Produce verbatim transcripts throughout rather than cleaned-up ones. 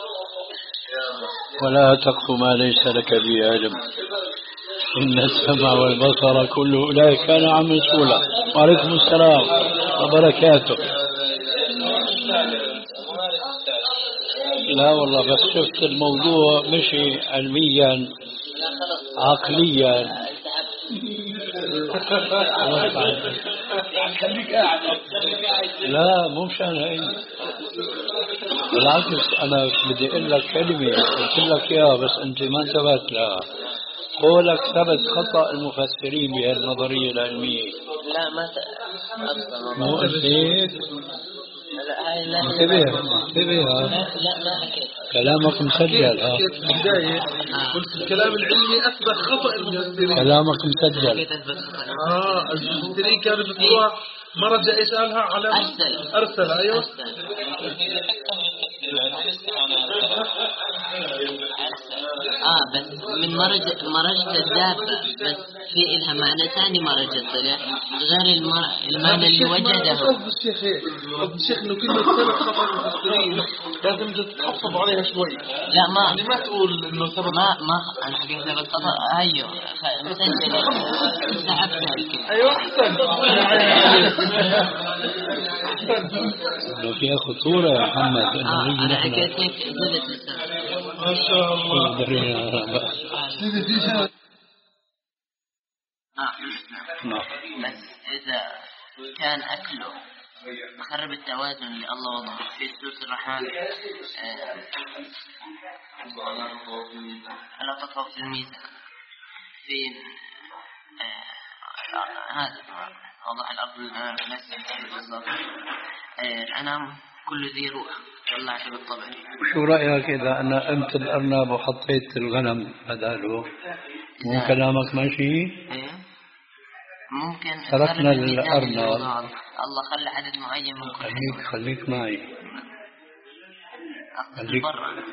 ولا تقف ما ليس لك به علم إن السمع والبصر كل أولئك كان عنه مسؤولا. وعليكم السلام وبركاته. لا والله بس شفت الموضوع مشي علميا عقليا. لا مو مشان هيك، بالعكس أنا بدي أقول لك كلمة قلت لك إياها بس أنت ما انتبهت لها. قولك ثبت خطأ المفسرين بهذه النظرية العلمية. لا ما مو هيك. انتبه انتبه لا ما حكيت. كلامك مسجل. ها بداية قلت الكلام العلمي أثبت خطأ المفسرين. كلامك مسجل. اه المفسرين كانوا بيذكروها مرة جاء يسألها على أرسل أرسل أيوه أرسل. آه بس من مرج مرجة الدابة بس في إلها معنى ثاني مرج الطلع غير المر... المعنى اللي وجده. قصد الشيخ هيك قصد الشيخ إنه كلمة ثبت خطأ المفسرين لازم تتحفظ عليها شوي. لا ما يعني ما تقول إنه ثبت ما ما أنا حكيت ثبت خطأ. أيوه مسجل سحبتها الكلمة. أيوه أحسن. لو فيها خطورة يا محمد. آه أنا حكيت هيك زبط لسان. ما شاء الله. بس إذا كان أكله خرب التوازن اللي الله وضعه في سورة الرحمن ألا تطغوا في الميزان في هذا وضع الأرض نفسه الأنام كل ذي روح طلعت بالطبع. وشو رأيك إذا أنا أنت الأرنب وحطيت الغنم بداله؟ مو كلامك ماشي؟ ممكن تركنا الأرنب. الله خلى عدد معين من كل خليك خليك معي. خليك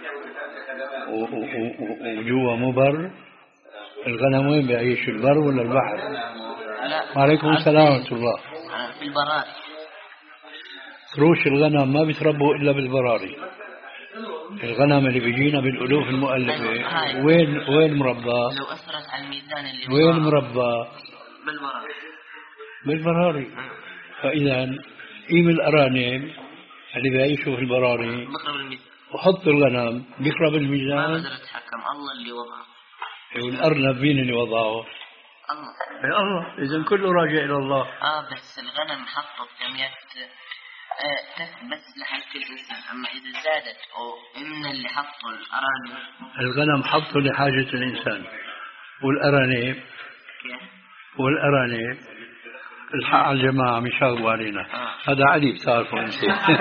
وجوا مو بر. الغنم وين بيعيش، البر ولا البحر؟ لا. وعليكم السلام ورحمة الله. في البراري. روش الغنم ما بيتربوا إلا بالبراري. الغنم اللي بيجينا بالألوف المؤلفة وين وين مربى؟ لو أثرت على الميزان اللي وين مربى؟ بالبراري. بالبراري. فإذا قيم الأرانب اللي بيعيشوا في البراري وحط الغنم بيخرب الميزان. ما بقدر أتحكم، الله اللي وضعه. والأرنب مين اللي وضعه؟ الله. يا الله. إذا كله راجع إلى الله. آه بس الغنم حطه بكميات آه بس لحاجة الإنسان. أما إذا زادت أو إن اللي حطه الأرانب. الغنم حطه لحاجة الإنسان والأرانب والأرانب الحق على الجماعة مشاغبوا علينا. آه. هذا عدي بتعرفوا انت.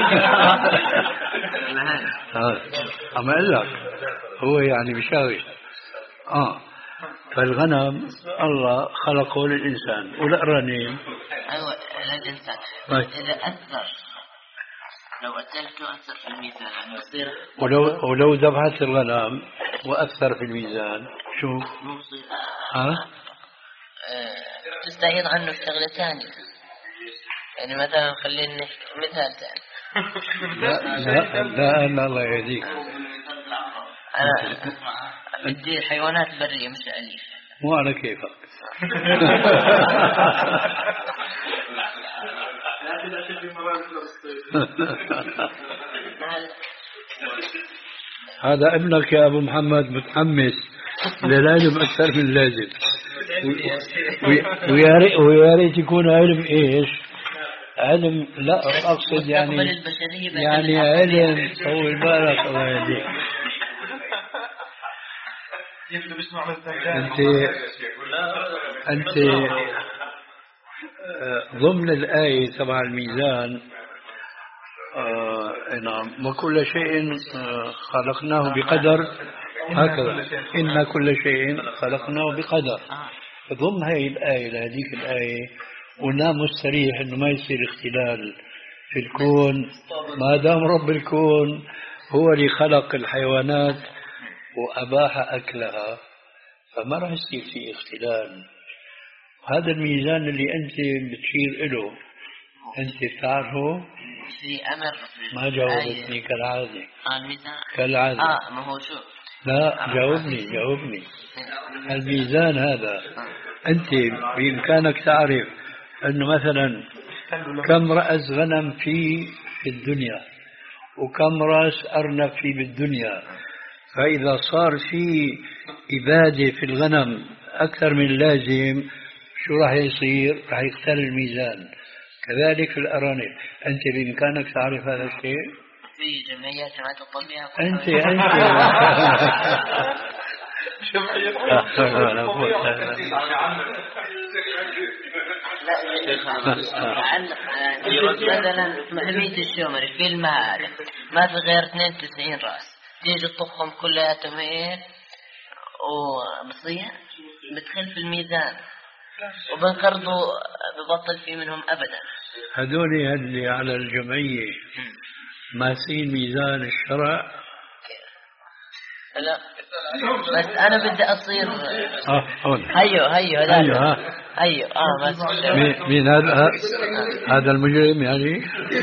أما أقول لك هو يعني مشاغب. آه فالغنم الله خلقه للإنسان والأرانب أيوة للإنسان. إذا أثر لو أكلته أثر في الميزان بصير. ولو ولو ذبحت الغنم وأثر في الميزان شو؟ مصير. ها؟ تستعيض عنه الشغلة ثانية. يعني مثلا خلينا مثال ثاني. لا لا لا أنا الله يهديك. أنا بدي حيوانات برية مش أليف. مو على كيفك. هذا ابنك يا أبو محمد متحمس للعلم أكثر من اللازم. ويا ريت ويا ريت يكون علم إيش؟ علم لا أقصد يعني يعني علم طول بالك الله يهديك. أنت أنت ضمن الآية تبع الميزان آه نعم وكل شيء خلقناه بقدر هكذا إن كل شيء خلقناه بقدر. ضمن هذه الآية لهذيك الآية قلنا مستريح إنه ما يصير اختلال في الكون ما دام رب الكون هو اللي خلق الحيوانات وأباح أكلها فما راح يصير في اختلال. هذا الميزان اللي أنت بتشير إله أنت تعرفه في أمر في ما جاوبتني كالعادة آه الميزان كالعادة. آه ما هو شو لا جاوبني جاوبني. الميزان هذا أنت بإمكانك تعرف أنه مثلا كم رأس غنم في في الدنيا وكم رأس أرنب في بالدنيا، فإذا صار في إبادة في الغنم أكثر من اللازم شو راح يصير؟ راح يختل الميزان. كذلك في الأرانب، أنت بإمكانك تعرف هذا الشيء؟ في جمعيات جمعية الطبيعة أنت أنت مثلا محمية الشومري في المعارف ما في غير اثنين وتسعين رأس، تيجي تطبخهم كلياتهم ايه وبصير بتخل في الميزان وبنقرضوا ببطل في منهم أبدا. هذول اللي على الجمعية ماسين ميزان الشرع. لا بس أنا بدي أصير اه هون هيو هيو هذا هيو ها هيو اه بس مين مين هذا؟ هذا المجرم يعني.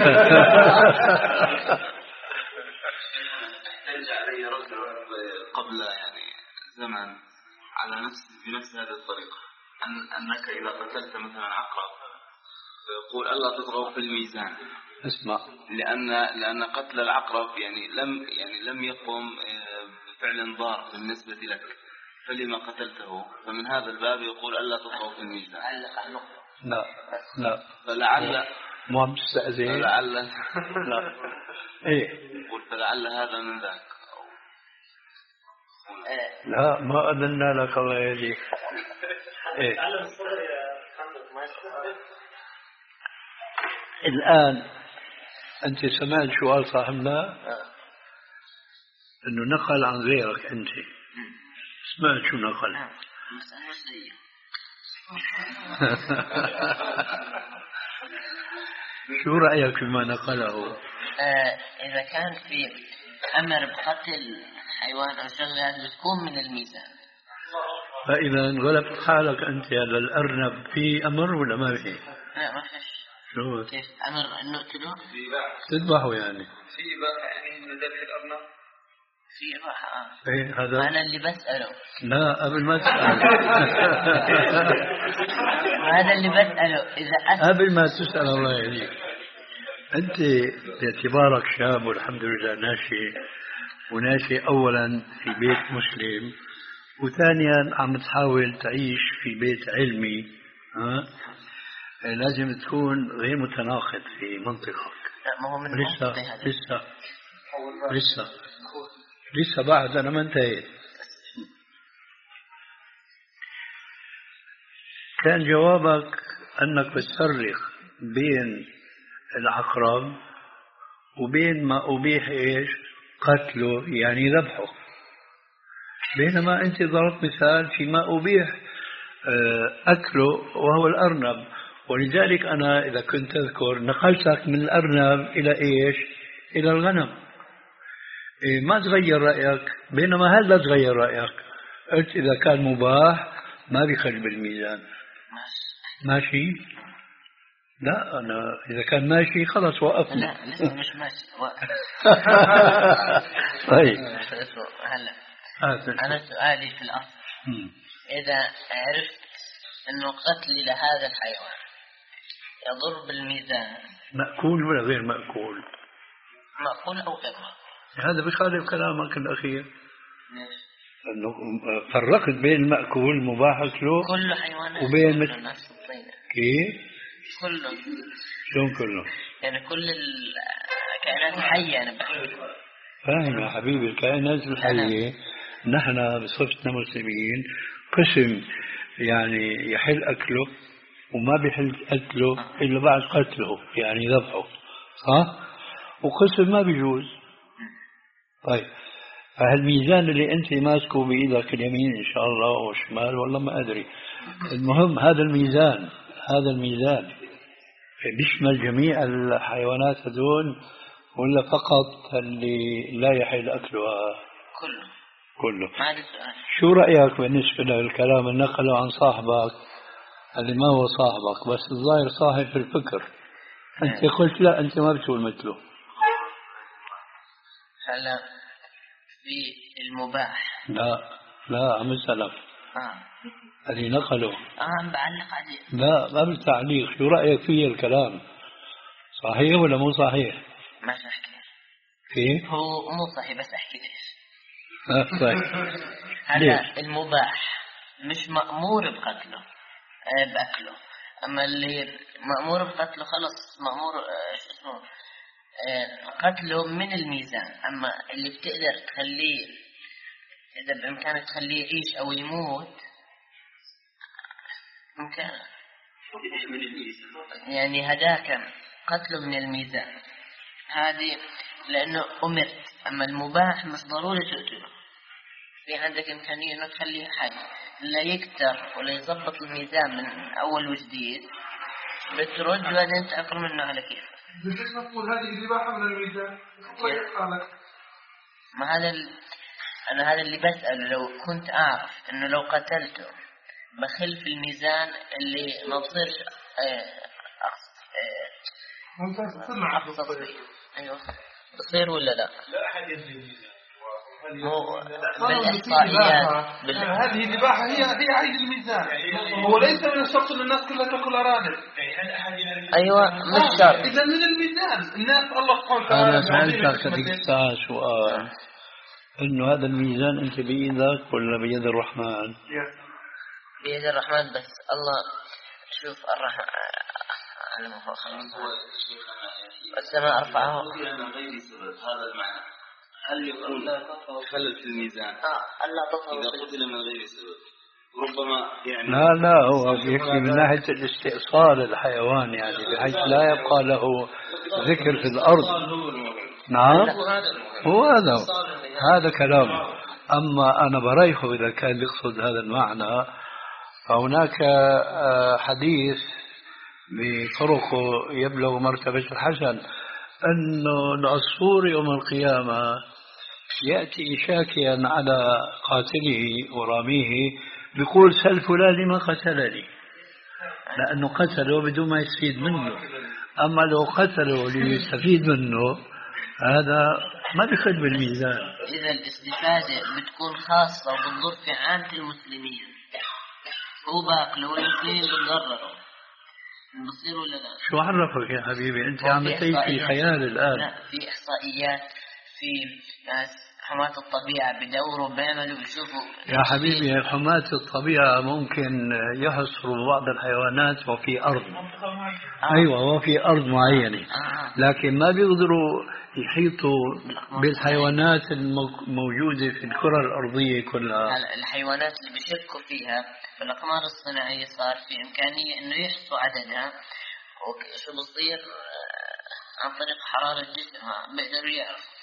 احتج علي رجل قبل يعني زمن على نفس بنفس هذه الطريقة، أن أنك إذا قتلت مثلا عقرب يقول ألا تطغوا في الميزان. اسمع، لأن لأن قتل العقرب يعني لم يعني لم يقم بفعل ضار بالنسبة لك، فلما قتلته؟ فمن هذا الباب يقول ألا تطغوا في الميزان. لا لا فلعل مو عم تستأذن. فلعل لا ايه يقول فلعل هذا من ذاك. لا ما أذنا لك الله يهديك. إيه؟ الآن أنت سمعت شو قال صاحبنا؟ إنه نقل عن غيرك أنت. سمعت شو نقل؟ شو رأيك فيما نقله؟ آه إذا كان في أمر بقتل حيوان أو شغلة بتكون من الميزان. فإذا انغلبت حالك أنت هذا الأرنب في أمر ولا ما في؟ لا ما فيش. شو؟ كيف أمر أن نقتله؟ تذبحه يعني؟ في إباحة يعني من ذبح الأرنب؟ في إباحة آه. إيه هذا؟ أنا اللي بسأله. لا قبل ما تسأل. هذا اللي بسأله إذا أسأل. قبل ما تسأل الله يهديك، أنت باعتبارك شاب والحمد لله ناشئ، وناشئ أولا في بيت مسلم، وثانيا عم تحاول تعيش في بيت علمي، ها؟ لازم تكون غير متناقض في منطقك. لا ما هو من لسه هذا. لسه لسه لسه بعد أنا ما انتهيت. كان جوابك أنك بتصرخ بين العقرب وبين ما أبيح إيش قتله يعني ذبحه، بينما أنت ضربت مثال فيما أبيح أكله وهو الأرنب، ولذلك أنا إذا كنت أذكر نقلتك من الأرنب إلى إيش؟ إلى الغنم. إيه ما تغير رأيك، بينما هل لا تغير رأيك؟ قلت إذا كان مباح ما بيخل بالميزان. ماشي؟ لا أنا إذا كان ماشي خلاص وقفنا. لا لسه مش ماشي. طيب هلا أنا سؤالي في الأصل إذا عرفت إنه قتلي لهذا الحيوان يضر بالميزان، مأكول ولا غير مأكول؟ مأكول أو غير مأكول. هذا بخالف كلامك الأخير. ليش؟ أنه فرقت بين المأكول المباح أكله كل حيوانات وبين مثل مثل الناس الطينة. كيف؟ كله. شلون كله؟ يعني كل الكائنات الحية أنا بحكي. فاهم يا حبيبي، الكائنات الحية نحن بصفتنا مسلمين قسم يعني يحل أكله وما بيحل أكله إلا بعد قتله يعني ذبحه، صح؟ وقسم ما بيجوز. طيب فهالميزان اللي أنت ماسكه بإيدك اليمين إن شاء الله والشمال والله ما أدري، المهم هذا الميزان هذا الميزان بيشمل جميع الحيوانات هذول ولا فقط اللي لا يحل أكلها؟ كله كله. ما هذا السؤال. شو رأيك بالنسبة للكلام اللي نقله عن صاحبك اللي ما هو صاحبك بس الظاهر صاحب في الفكر، أنت قلت لا، أنت ما بتقول مثله. هلا في المباح. لا لا، عم السلف اه اللي نقله. اه عم بعلق عليه. لا قبل تعليق، شو رأيك في الكلام؟ صحيح ولا مو صحيح؟ ما احكي كيف؟ هو مو صحيح، بس احكي ليش. آه طيب. هلا المباح مش مأمور بقتله، آه بأكله. أما اللي مأمور بقتله خلص مأمور آه شو اسمه آه قتله من الميزان. أما اللي بتقدر تخليه، إذا بإمكانك تخليه يعيش أو يموت، ممكن يعني هداك قتله من الميزان هذه، لأنه أمرت. أما المباح مش ضروري تقتله، في عندك إمكانية إنه تخليه حي، لا يكتر ولا يضبط الميزان من أول وجديد، بترد وبعدين تأكل منه على كيف. ليش نقول هذه الإباحة من الميزان؟ ما هذا ال... أنا هذا اللي بسأله، لو كنت أعرف إنه لو قتلته بخل في الميزان اللي ما بصيرش أقصد أقصد فيه. أيوه بصير ولا لا؟ لا أحد يدري الميزان. مو بالإحصائيات بال... هذه الإباحة هي هي عيد الميزان. هو ليس من الشرط أن الناس كلها تأكل أرانب. أيوة مش شرط. إذا من الميزان الناس الله سبحانه وتعالى. أنا سألتك هذيك الساعة سؤال، إنه هذا الميزان أنت بإيدك ولا بيد الرحمن؟ بيد الرحمن، بس الله شوف الرحمن على ما هو خلاص. السماء أرفعه من غير سبب، هذا المعنى. هل يكون خلل في الميزان؟ آه الله تطهر إذا قتل من غير سبب ربما يعني. لا لا، هو يكفي من ناحية الاستئصال الحيوان، يعني بحيث لا يبقى له ذكر في الأرض. نعم هو هذا هذا كلام. أما أنا بريحه إذا كان يقصد هذا المعنى، فهناك حديث بطرقه يبلغ مرتبة الحسن، أنه العصفور يوم القيامة يأتي شاكيا على قاتله وراميه، بيقول سل فلان لما قتلني، لأنه قتله بدون ما يستفيد منه. أما لو قتله ليستفيد منه هذا ما بيخل بالميزان. إذا الاستفادة بتكون خاصة وبتضر في عامة المسلمين، هو باكله والمسلمين بتضرروا، بصير ولا لا؟ شو عرفك يا حبيبي؟ أنت عم تعيش في خيال الآن. لا، في إحصائيات، في ناس حماة الطبيعة بدوروا بيعملوا بيشوفوا. يا حبيبي حماة الطبيعة ممكن يحصروا بعض الحيوانات وفي أرض آه. أيوة وفي أرض معينة آه. لكن ما بيقدروا يحيطوا بالحيوانات الموجودة في الكرة الأرضية كلها. الحيوانات اللي بيشكوا فيها بالأقمار الصناعية صار في إمكانية إنه يحصوا عددها، وشو بصير عن طريق حرارة جسمها بيقدروا يعرفوا.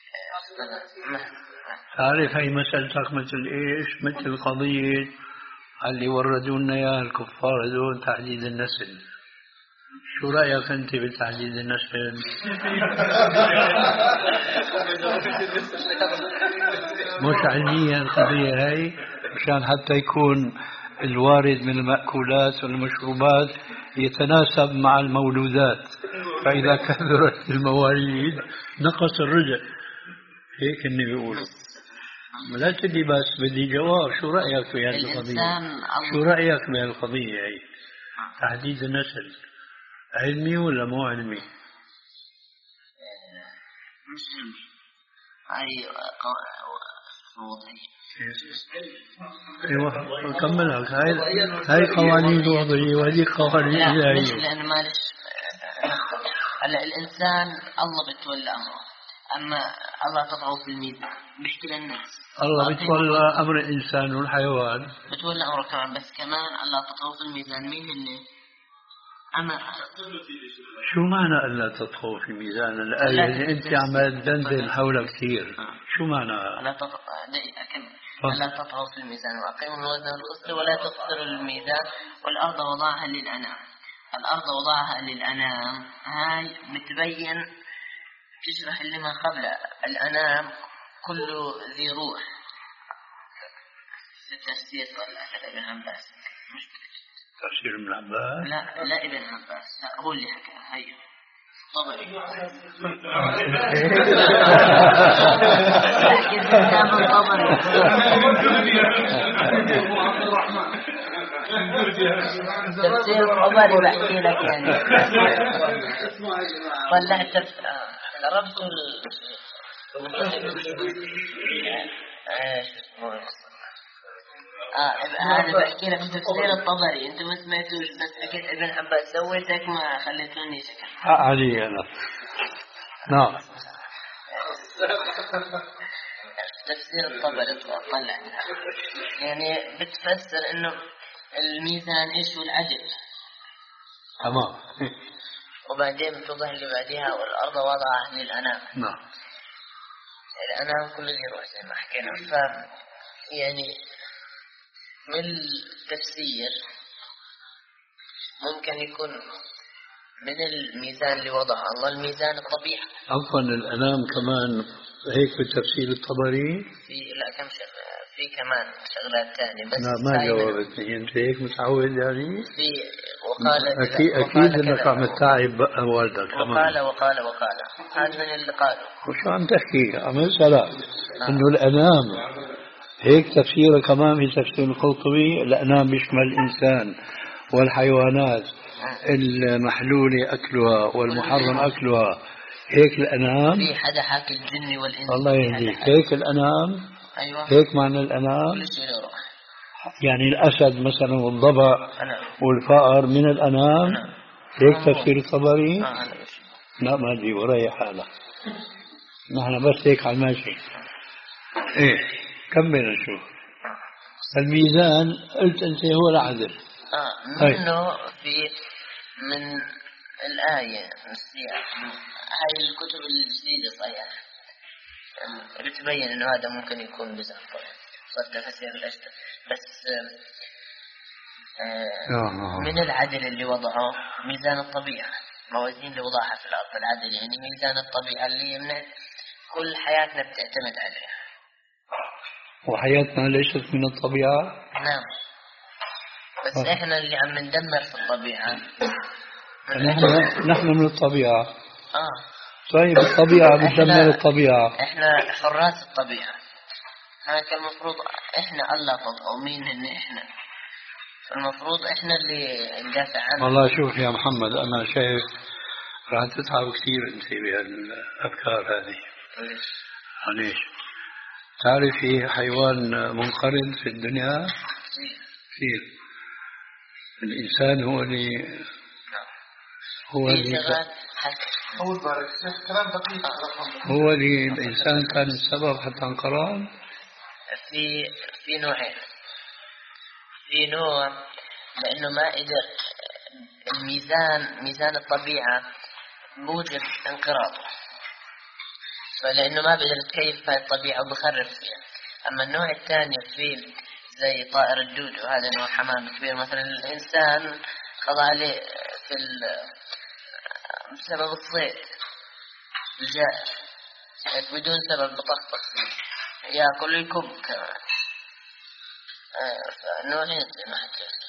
تعرف هي مسألتك مثل إيش؟ مثل قضية اللي وردوا لنا إياها الكفار هذول، تحديد النسل. شو رأيك أنت بتحديد النسل؟ مش علمية القضية هاي، مشان حتى يكون الوارد من المأكولات والمشروبات يتناسب مع المولودات، فإذا كثرت المواليد نقص الرزق. هيك اللي بيقولوا. لا تدي بس بدي جواب، شو رأيك في هذه القضية؟ شو رأيك بهالقضية هي؟ تحديد النسل علمي ولا مو علمي؟ مش علمي، هاي وضعية. ايوه كملها. هاي هاي قوانين وضعية وهذه قوانين إلهية. لأن معلش هلا الإنسان الله بتولى أمره، أما الله تضعه في الميزان بيحكي للناس. الله بتولى أمر الإنسان والحيوان، بتولى أمره كمان، بس كمان الله تضعه في الميزان. مين اللي أنا شو معنى ألا تطغوا في ميزان الآية اللي أنت عم تدندن حولها كثير؟ شو معنى؟ لا تطغوا لا تطغوا في الميزان وأقيموا الوزن والقسط ولا تخسروا الميزان والأرض وضعها للأنام. الأرض وضعها للأنام هاي بتبين تشرح اللي ما قبل الأنام كله ذي روح. التفسير ولا ابن عباس مش تفسير ابن عباس؟ لا لا ابن عباس، لا هو اللي حكى. هي طبعي كتاب طبري تفسير طبري بحكي لك يعني طلعت ضربت اه انا بحكي لك تفسير الطبري انت ما سمعتوش بس حكيت ابن عباس سويتك ما خليتوني سكت علي انا نعم تفسير الطبري طلع يعني بتفسر انه الميزان ايش هو العدل تمام وبعدين بتوضح اللي بعدها والارض وضعها للانام نعم الانام كل اللي يروح زي ما حكينا ف يعني من التفسير ممكن يكون من الميزان اللي وضعه الله الميزان الطبيعي عفوا الأنام كمان هيك بالتفسير الطبري في لا كم شغلة في كمان شغلات ثانية بس لا ما جاوبتني أنت هيك متعود يعني في وقال أكيد أكيد إنك عم تتعب والدك وقال وقال وقال هذا من اللي قالوا وشو عم تحكي عم يسألك إنه الأنام هيك تفسيره كمان في تفسير القرطبي الأنام بيشمل الإنسان والحيوانات المحلولة أكلها والمحرم أكلها هيك الأنام في حدا حاكي الجن والإنس الله يهديك هيك الأنام أيوة هيك معنى الأنام كل شيء له روح يعني الأسد مثلا والضبع والفأر من الأنام هيك تفسير الطبري آه لا ما أدري وريح حالك نحن بس هيك على الماشي إيه كمل نشوف الميزان قلت أنت هو العدل آه منه في من الآية هاي الكتب الجديدة صحيح بتبين إنه هذا ممكن يكون ميزان طبعا صار تفسير الأشياء بس آه من العدل اللي وضعه ميزان الطبيعة موازين اللي وضعها في الأرض العدل يعني ميزان الطبيعة اللي يمنع كل حياتنا بتعتمد عليها وحياتنا ليست من الطبيعة نعم بس أوه. إحنا اللي عم ندمر في الطبيعة نحن نحن من الطبيعة آه طيب الطبيعة بتدمر الطبيعة إحنا حراس الطبيعة هذا المفروض إحنا الله تضعوا مين إن إحنا المفروض إحنا اللي ندافع عنه والله شوف يا محمد أنا شايف راح تتعب كثير أنت بهالأفكار هذه ليش؟ تعرف في حيوان منقرض في الدنيا كثير الإنسان هو اللي هو اللي هو اللي الإنسان كان السبب حتى انقرض في في نوعين في نوع لأنه ما قدر الميزان ميزان الطبيعة موجب انقراضه فلأنه ما بقدر يتكيف هاي الطبيعة وبخرب فيها أما النوع الثاني في زي طائر الدود وهذا نوع حمام كبير مثلا الإنسان خضع عليه في بسبب الصيد الجائر بدون سبب بطخطخ فيه يأكل الكب كمان فنوعين زي ما حكيت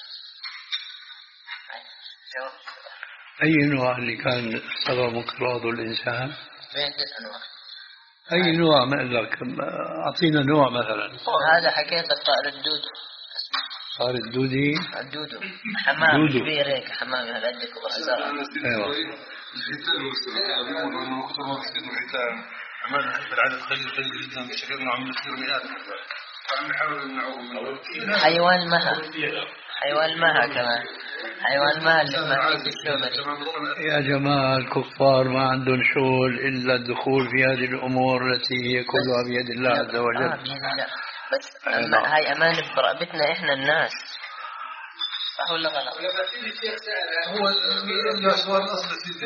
أي نوع اللي كان سبب انقراض الإنسان؟ عدة أنواع أي نوع ما لك أعطينا نوع مثلا هذا حكيت لك طائر الدود طائر الدودي الدودو حمام كبير هيك حمام هالقدك وأزرق أيوة الختان والسرقة بيقولوا إنه كثر ما بيصير الختان عمال نحب العدد قليل قليل جدا بشكل إنه عم يصير مئات فعم نحاول نمنعه منه حيوان مها حيوان مها كمان حيوان مها اللي ما عنده الشغل يا جماعة الكفار ما عندهم شغل إلا الدخول في هذه الأمور التي هي كلها بيد الله عز وجل آه بيد الله بس أما هاي أمانة برقبتنا إحنا الناس صح ولا غلط؟ هو السؤال الأصلي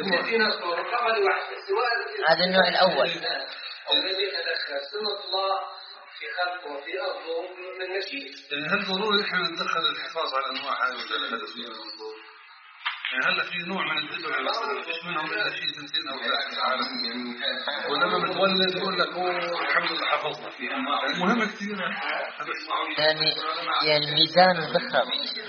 هذا النوع الأول الذي تدخل سنة الله في خلقه وفي أرضه من نشيء. هل ضروري إحنا ندخل الحفاظ على أنواع هذه ولا لا؟ هذا فيه الضروري. هلا في نوع من الدول ما فيش منهم الا شيء سنتين او ثلاث في العالم يعني، ولما بتولد يقول لك هو الحمد لله حفظنا فيها. مهم كثير يعني يعني الميزان بخرب.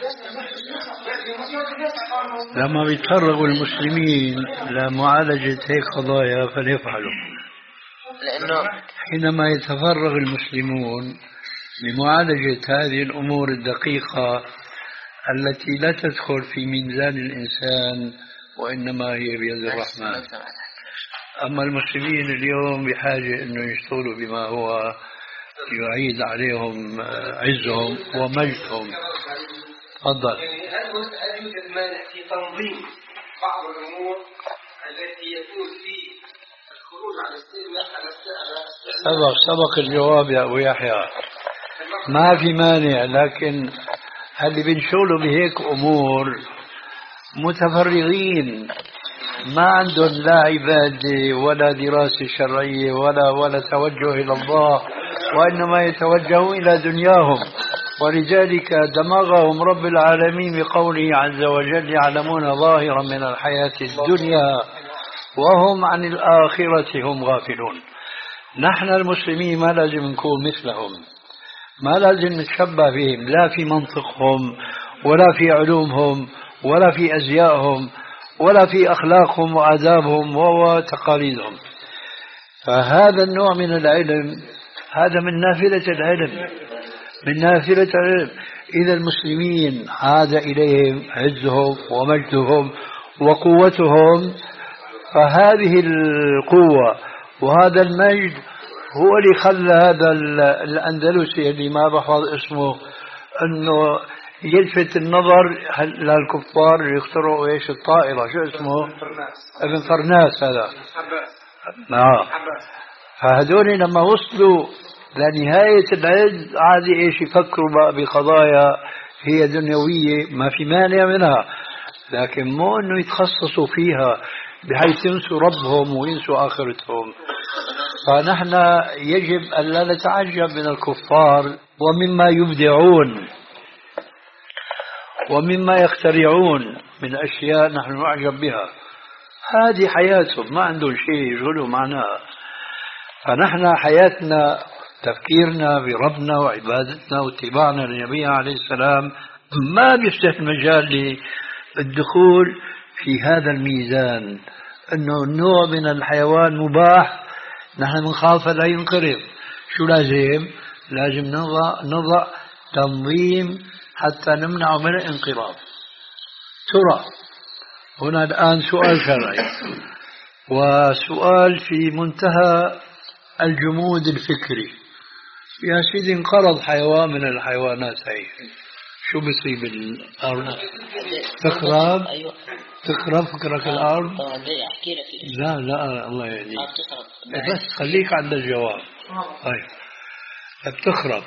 لما بيتفرغوا المسلمين لمعالجة هيك قضايا فليفعلوا، لأنه حينما يتفرغ المسلمون لمعالجة هذه الأمور الدقيقة التي لا تدخل في ميزان الإنسان وإنما هي بيد الرحمن. أما المسلمين اليوم بحاجة أنه يشتغلوا بما هو يعيد عليهم عزهم ومجدهم. تفضل. هل يوجد مانع في تنظيم بعض الأمور التي يكون في الخروج على استئناف سبق سبق الجواب يا أبو يحيى، ما في مانع، لكن اللي بنشغلوا بهيك أمور متفرغين ما عندهم لا عبادة ولا دراسة شرعية ولا ولا توجه إلى الله، وإنما يتوجهون إلى دنياهم، ولذلك دمغهم رب العالمين بقوله عز وجل يعلمون ظاهرا من الحياة الدنيا وهم عن الآخرة هم غافلون. نحن المسلمين ما لازم نكون مثلهم، ما لازم نتشبه بهم، لا في منطقهم ولا في علومهم ولا في أزيائهم ولا في أخلاقهم وآدابهم وتقاليدهم. فهذا النوع من العلم هذا من نافلة العلم، من نافلة العلم. إذا المسلمين عاد إليهم عزهم ومجدهم وقوتهم، فهذه القوة وهذا المجد هو اللي خلى هذا الأندلسي اللي ما بحفظ اسمه أنه يلفت النظر للكفار اللي يخترعوا ايش الطائرة، شو اسمه؟ ابن فرناس هذا. آه. فهذول لما وصلوا لنهاية العز عادي ايش يفكروا بقى بقضايا هي دنيوية ما في مانع منها، لكن مو انه يتخصصوا فيها بحيث ينسوا ربهم وينسوا آخرتهم. فنحن يجب أن لا نتعجب من الكفار ومما يبدعون ومما يخترعون من أشياء نحن نعجب بها. هذه حياتهم، ما عندهم شيء يشغلوا معناها. فنحن حياتنا تفكيرنا بربنا وعبادتنا واتباعنا للنبي عليه السلام ما بيفتح مجال للدخول في هذا الميزان، أنه نوع من الحيوان مباح نحن بنخاف لا ينقرض. شو لازم؟ لازم نضع, نضع تنظيم حتى نمنع من الانقراض. ترى هنا الآن سؤال شرعي وسؤال في منتهى الجمود الفكري. يا سيدي انقرض حيوان من الحيوانات هاي، شو بصيب الأرض؟ تخرب؟ تخرب فكرك الأرض؟ لا لا الله يهديك، بس خليك عند الجواب. طيب بتخرب،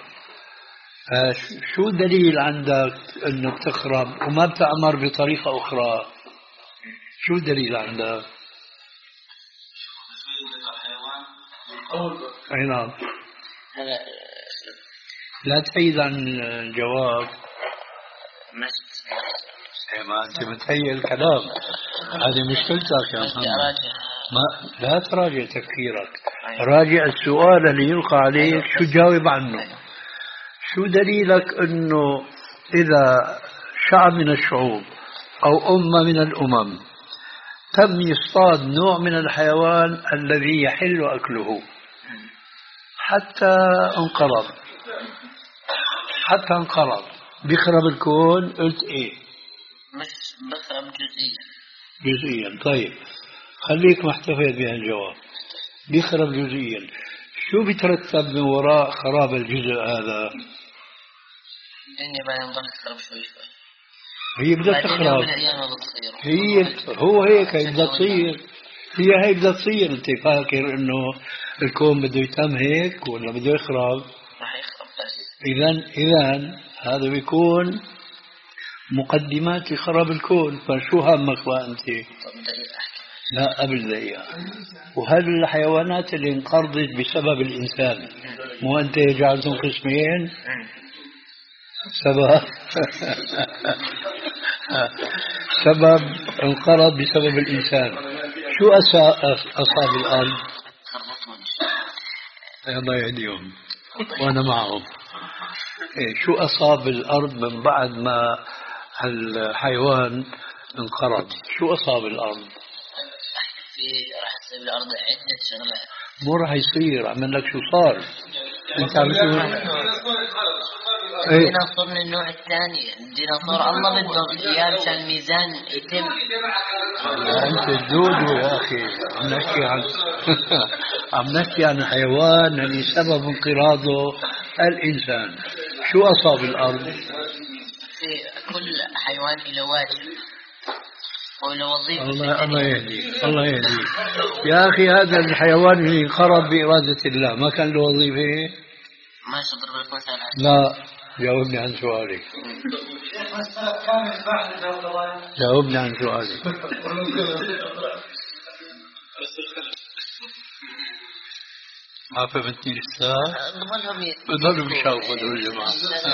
شو دليل عندك انه بتخرب وما بتأمر بطريقة أخرى؟ شو دليل عندك؟ أي نعم. لا تحيد عن الجواب. ما أنت متهيئ الكلام، هذه مشكلتك يا محمد. ما لا تراجع تفكيرك، راجع السؤال اللي يلقى عليك شو جاوب عنه. شو دليلك أنه إذا شعب من الشعوب أو أمة من الأمم تم يصطاد نوع من الحيوان الذي يحل أكله حتى انقرض حتى انقرض بيخرب الكون؟ قلت إيه؟ مش بخرب جزئيا. جزئيا. طيب خليك محتفظ بهالجواب. بيخرب جزئيا، شو بيترتب من وراء خراب الجزء هذا؟ الدنيا بعدين ضل تخرب شوي شوي. هي بدها تخرب، هي هو هيك بدها تصير، هي هيك بدها تصير. انت فاكر انه الكون بده يتم هيك ولا بده يخرب؟ راح يخرب بس. اذا اذا هذا بيكون مقدمات لخراب الكون. فشو همك بقى انت؟ لا قبل ذي. وهل الحيوانات اللي انقرضت بسبب الإنسان مو أنت جعلتهم قسمين سبب؟ سبب انقرض بسبب الإنسان. شو أصاب الأرض؟ الله يهديهم وأنا معهم. إيه شو أصاب الأرض من بعد ما الحيوان انقرض؟ شو أصاب الأرض؟ في راح تصير الأرض عدة شغلات. مو راح يصير، عمل لك شو صار؟ أنت عم تقول الديناصور من النوع الثاني. الديناصور الله بده إياه عشان الميزان يتم. أنت الدودو يا أخي، عم نحكي عن عم نحكي عن حيوان يعني سبب انقراضه الإنسان. شو أصاب الأرض؟ في كل حيوان له واجب وله وظيفة. الله الله يهديك الله يهديك يا أخي. هذا الحيوان اللي انقرض بإرادة الله ما كان له وظيفة؟ ما أضرب لك مثلا. لا، جاوبني عن سؤالي. جاوبني عن سؤالي. ما فهمتني لسه؟ بضلوا بيشاوفوا دول الجماعة.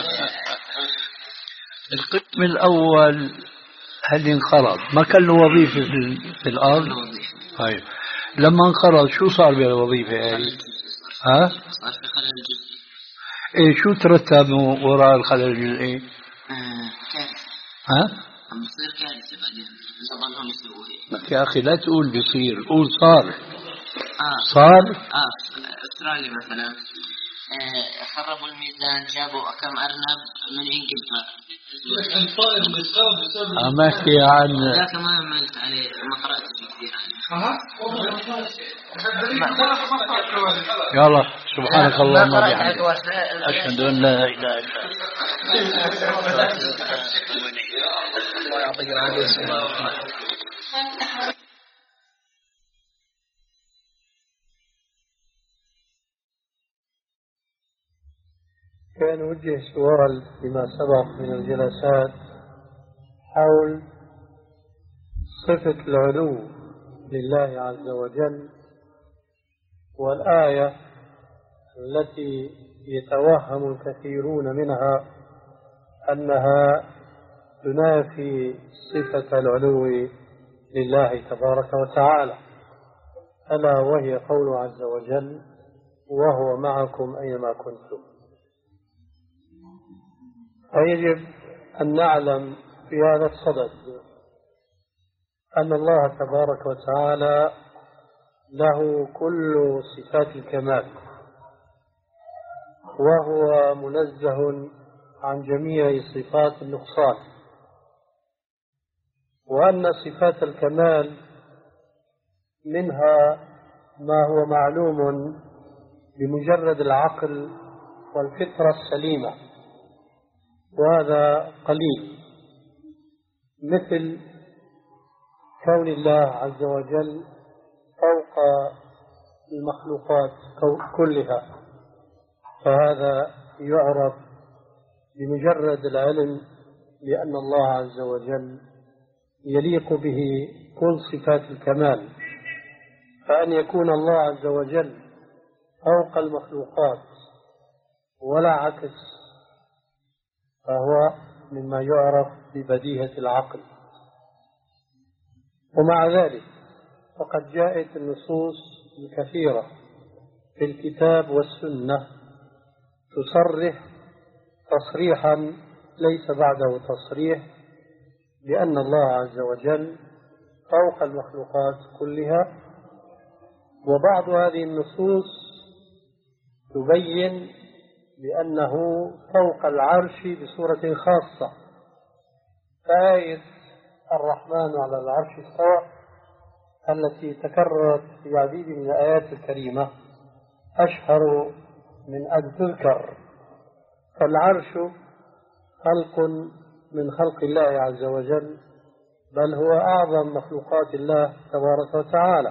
القسم الأول هل انقرض ما كان له وظيفة في الأرض؟ طيب لما انقرض شو صار بالوظيفة هاي؟ ها؟ ايه شو ترتب وراء الخلل الجزئي؟ ها؟ عم بصير كارثة بعدين إذا ضلهم يسووها. يا أخي لا تقول بيصير، قول صار. آه. صار؟ آه أستراليا مثلا آه خربوا الميزان، جابوا كم أرنب من إنجلترا. عم أحكي عن لا كمان عملت عليه ما قرأت كثير عنه. يلا سبحانك اللهم وبحمدك أشهد أن لا إله إلا أنت. كان وجه سؤال فيما سبق من الجلسات حول صفة العلو لله عز وجل، والآية التي يتوهم الكثيرون منها أنها تنافي صفة العلو لله تبارك وتعالى، ألا وهي قوله عز وجل: وهو معكم أينما كنتم. فيجب أن نعلم في هذا الصدد أن الله تبارك وتعالى له كل صفات الكمال، وهو منزه عن جميع صفات النقصان، وأن صفات الكمال منها ما هو معلوم بمجرد العقل والفطرة السليمة، وهذا قليل، مثل كون الله عز وجل فوق المخلوقات كلها، فهذا يعرف بمجرد العلم بأن الله عز وجل يليق به كل صفات الكمال. فأن يكون الله عز وجل فوق المخلوقات ولا عكس، فهو مما يعرف ببديهة العقل. ومع ذلك فقد جاءت النصوص الكثيرة في الكتاب والسنة تصرح تصريحا ليس بعده تصريح بأن الله عز وجل فوق المخلوقات كلها، وبعض هذه النصوص تبين بأنه فوق العرش بصورة خاصة. فآية الرحمن على العرش استوى التي تكررت في عديد من الآيات الكريمة أشهر من أن تذكر. فالعرش خلق من خلق الله عز وجل، بل هو أعظم مخلوقات الله تبارك وتعالى.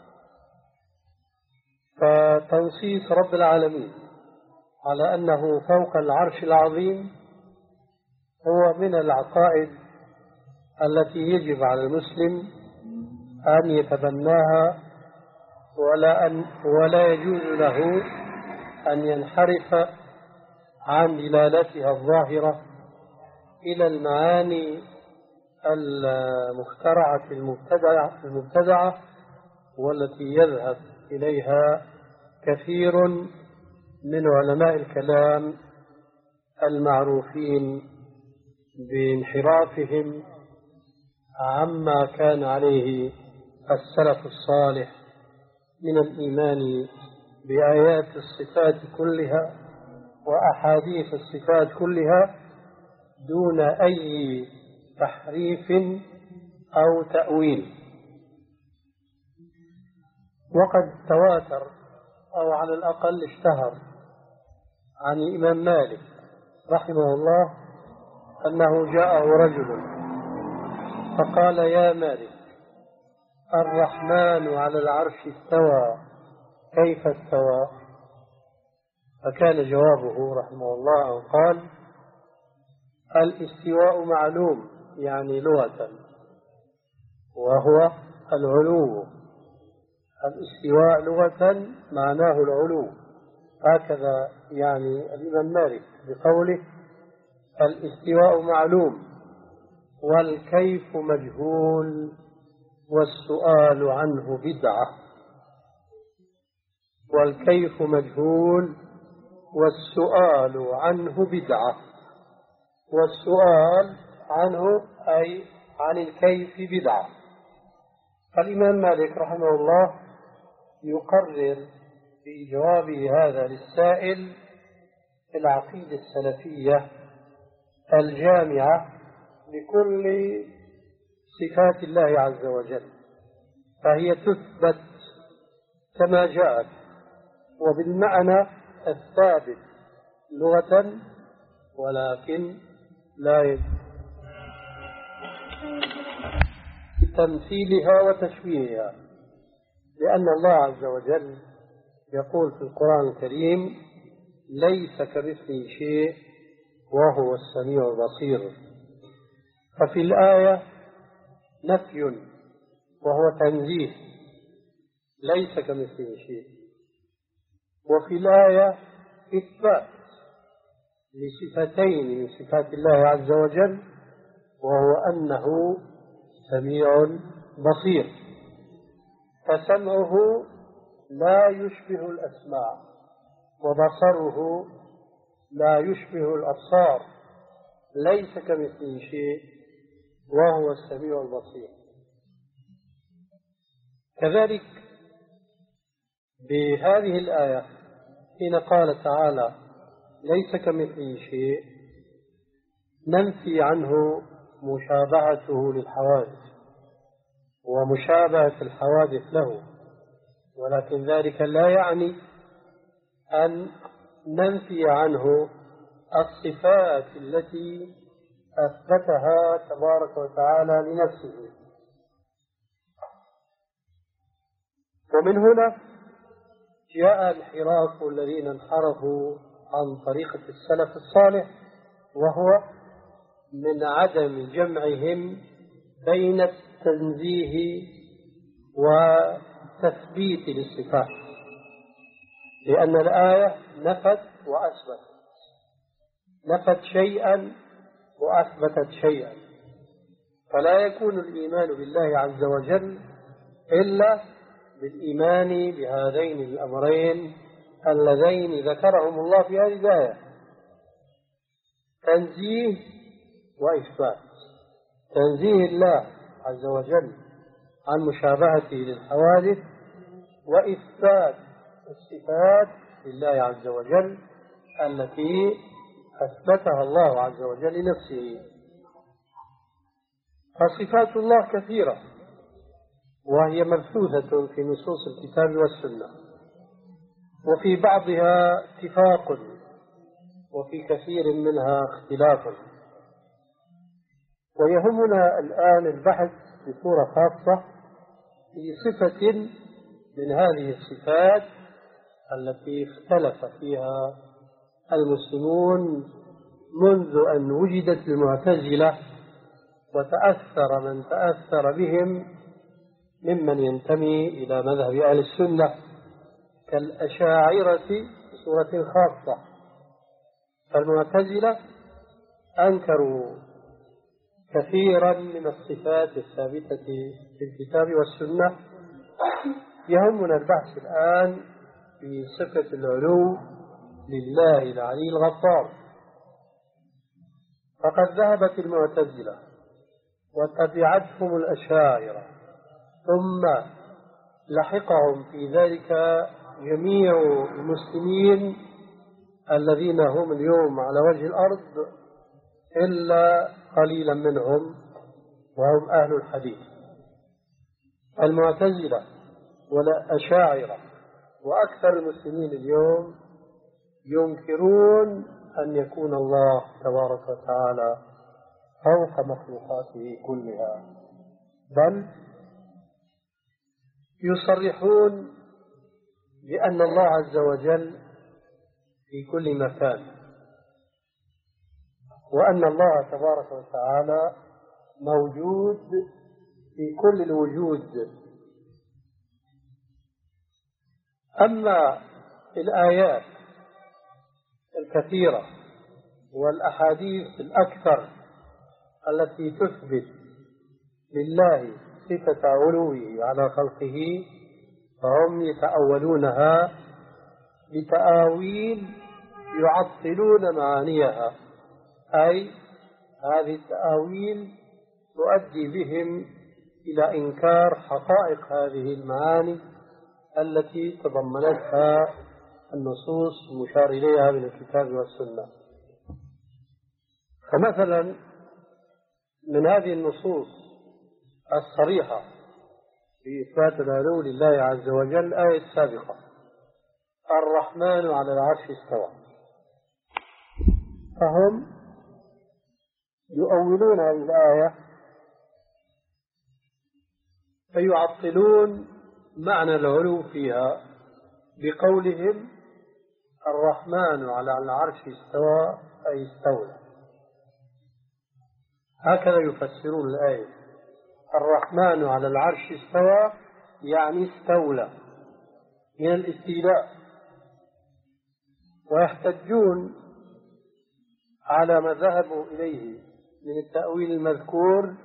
فتنصيص رب العالمين على أنه فوق العرش العظيم هو من العقائد التي يجب على المسلم أن يتبناها، ولا, أن ولا يجوز له أن ينحرف عن دلالتها الظاهرة إلى المعاني المخترعة المبتدعة, المبتدعة والتي يذهب إليها كثير من علماء الكلام المعروفين بانحرافهم عما كان عليه السلف الصالح من الإيمان بآيات الصفات كلها وأحاديث الصفات كلها دون أي تحريف أو تأويل. وقد تواتر أو على الأقل اشتهر عن الإمام مالك رحمه الله أنه جاءه رجل فقال: يا مالك، الرحمن على العرش استوى، كيف استوى؟ فكان جوابه رحمه الله قال: الاستواء معلوم، يعني لغة، وهو العلو. الاستواء لغة معناه العلو، هكذا يعني الإمام مالك بقوله: الاستواء معلوم والكيف مجهول والسؤال عنه بدعة. والكيف مجهول والسؤال عنه بدعة. والسؤال عنه أي عن الكيف بدعة. فالإمام مالك رحمه الله يقرر في جوابه هذا للسائل العقيدة السلفية الجامعة لكل صفات الله عز وجل، فهي تثبت كما جاءت وبالمعنى الثابت لغة، ولكن لا بتمثيلها وتشبيهها، لأن الله عز وجل يقول في القرآن الكريم: ليس كمثله شيء وهو السميع البصير. ففي الآية نفي وهو تنزيه، ليس كمثله شيء، وفي الآية إثبات لصفتين من صفات الله عز وجل، وهو أنه سميع بصير. فسمعه لا يشبه الأسماع، وبصره لا يشبه الأبصار، ليس كمثله شيء وهو السميع البصير. كذلك بهذه الآية حين قال تعالى: ليس كمثله شيء، ننفي عنه مشابهته للحوادث ومشابهة الحوادث له، ولكن ذلك لا يعني أن ننفي عنه الصفات التي أثبتها تبارك وتعالى لنفسه. ومن هنا جاء انحراف الذين انحرفوا عن طريقة السلف الصالح، وهو من عدم جمعهم بين التنزيه وتثبيت للصفات، لأن الآية نفت وأثبتت، نفت شيئا وأثبتت شيئا، فلا يكون الإيمان بالله عز وجل إلا بالإيمان بهذين الأمرين اللذين ذكرهم الله في هذه الآية: تنزيه وإثبات. تنزيه الله عز وجل عن مشابهته للحوادث، وإثبات الصفات لله عز وجل التي أثبتها الله عز وجل لنفسه. فصفات الله كثيرة، وهي مبثوثة في نصوص الكتاب والسنة، وفي بعضها اتفاق وفي كثير منها اختلاف. ويهمنا الآن البحث بصورة خاصة في صفة من هذه الصفات التي اختلف فيها المسلمون منذ أن وجدت المعتزلة، وتأثر من تأثر بهم ممن ينتمي إلى مذهب أهل السنة كالأشاعرة بصورة خاصة. فالمعتزلة أنكروا كثيرا من الصفات الثابتة في الكتاب والسنة. يهمنا البحث الآن في صفة العلو لله العلي الغفار. فقد ذهبت المعتزلة وتبعتهم الأشاعرة، ثم لحقهم في ذلك جميع المسلمين الذين هم اليوم على وجه الأرض إلا قليلا منهم وهم أهل الحديث. المعتزلة والأشاعرة وأكثر المسلمين اليوم ينكرون أن يكون الله تبارك وتعالى فوق مخلوقاته كلها، بل يصرحون بأن الله عز وجل في كل مكان، وأن الله تبارك وتعالى موجود في كل الوجود. أما الآيات الكثيرة والأحاديث الأكثر التي تثبت لله صفة علوه على خلقه فهم يتأولونها بتأويل يعطلون معانيها، أي هذه التأويل تؤدي بهم إلى إنكار حقائق هذه المعاني التي تضمنتها النصوص المشار إليها من الكتاب والسنة. فمثلا من هذه النصوص الصريحة في إثبات العلو لله عز وجل الآية السابقة: الرحمن على العرش استوى. فهم يؤولون هذه الآية فيعطلون معنى العلو فيها بقولهم الرحمن على العرش استوى أي استولى. هكذا يفسرون الآية: الرحمن على العرش استوى يعني استولى من الاستيلاء. ويحتجون على ما ذهبوا إليه من التأويل المذكور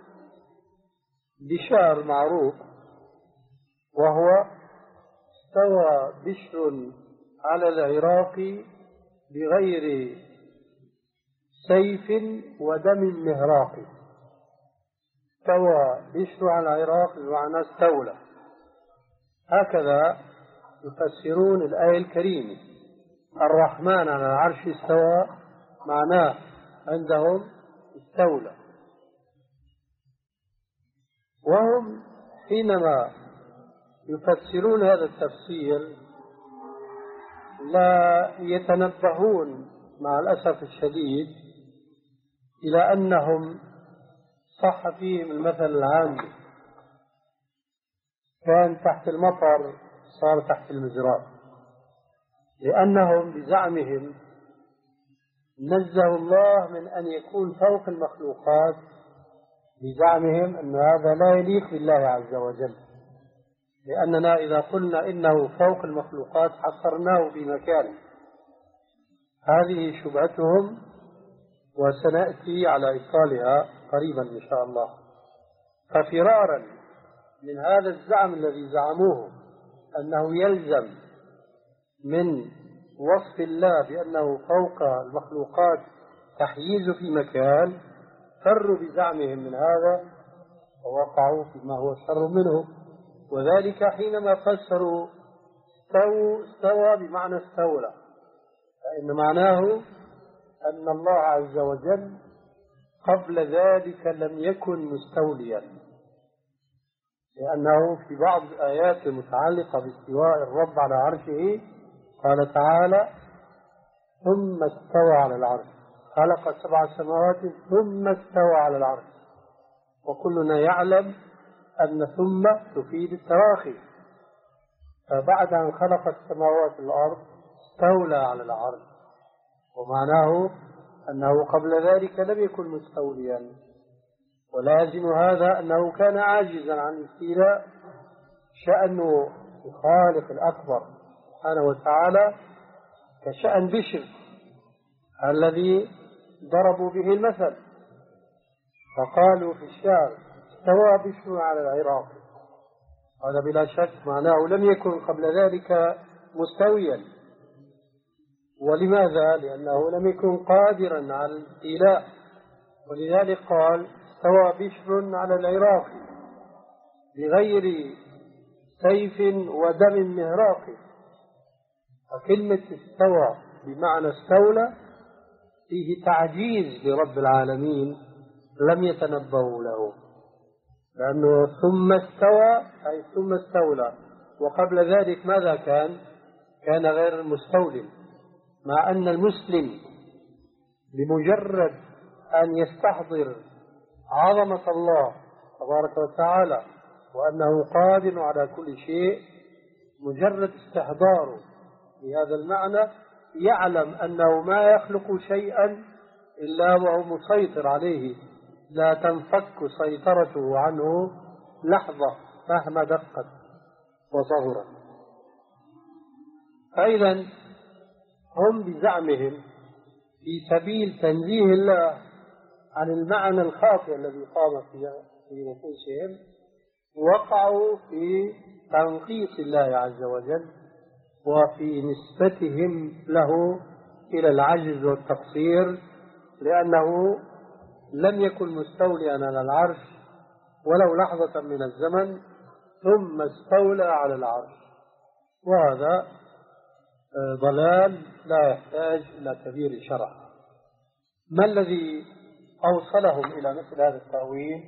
بشعر معروف، وهو: استوى بشر على العراق بغير سيف ودم مهراق. استوى بشر على العراق بمعنى استولى. هكذا يفسرون الآية الكريمة: الرحمن على العرش استوى معناه عندهم استولى. وهم حينما يفسرون هذا التفسير لا يتنبهون مع الأسف الشديد إلى أنهم صح فيهم المثل العامي: كان تحت المطر صار تحت المزراب. لأنهم بزعمهم نزه الله من أن يكون فوق المخلوقات، بزعمهم أن هذا لا يليق بالله عز وجل، لأننا إذا قلنا إنه فوق المخلوقات حصرناه في مكانه. هذه شبهتهم وسنأتي على إيصالها قريبا إن شاء الله. ففرارا من هذا الزعم الذي زعموه أنه يلزم من وصف الله بأنه فوق المخلوقات تحييز في مكان، فروا بزعمهم من هذا ووقعوا فيما هو شر منه. وذلك حينما فسروا استوى استوى بمعنى استولى، فإن معناه أن الله عز وجل قبل ذلك لم يكن مستوليا، لأنه في بعض الآيات المتعلقة باستواء الرب على عرشه قال تعالى: ثم استوى على العرش، خلق سبع سماوات ثم استوى على العرش. وكلنا يعلم أن ثم تفيد التراخي، فبعد أن خلق السماوات والأرض استولى على العرش، ومعناه أنه قبل ذلك لم يكن مستوليا. ولازم هذا أنه كان عاجزا عن الاستيلاء، شأن الخالق الأكبر سبحانه وتعالى كشأن بشر الذي ضربوا به المثل. فقالوا في الشعر استوى بشر على العراق، هذا بلا شك معناه لم يكن قبل ذلك مستويا. ولماذا؟ لأنه لم يكن قادرا على الاستيلاء، ولذلك قال استوى بشر على العراق بغير سيف ودم مهراق. فكلمة استوى بمعنى استولى فيه تعجيز لرب العالمين لم يتنبهوا له، لأنه ثم استوى أي ثم استولى، وقبل ذلك ماذا كان؟ كان غير المستولي. مع أن المسلم بمجرد أن يستحضر عظمة الله تبارك وتعالى وأنه قادر على كل شيء، مجرد استحضاره بهذا المعنى يعلم أنه ما يخلق شيئا إلا وهو مسيطر عليه، لا تنفك سيطرته عنه لحظة مهما دقت وصغرت. فإذا هم بزعمهم في سبيل تنزيه الله عن المعنى الخاطئ الذي قام في نفوسهم وقعوا في تنقيص الله عز وجل وفي نسبتهم له إلى العجز والتقصير، لأنه لم يكن مستوليا على العرش ولو لحظة من الزمن ثم استولى على العرش. وهذا ضلال لا يحتاج إلى كبير شرح. ما الذي أوصلهم إلى مثل هذا التأويل؟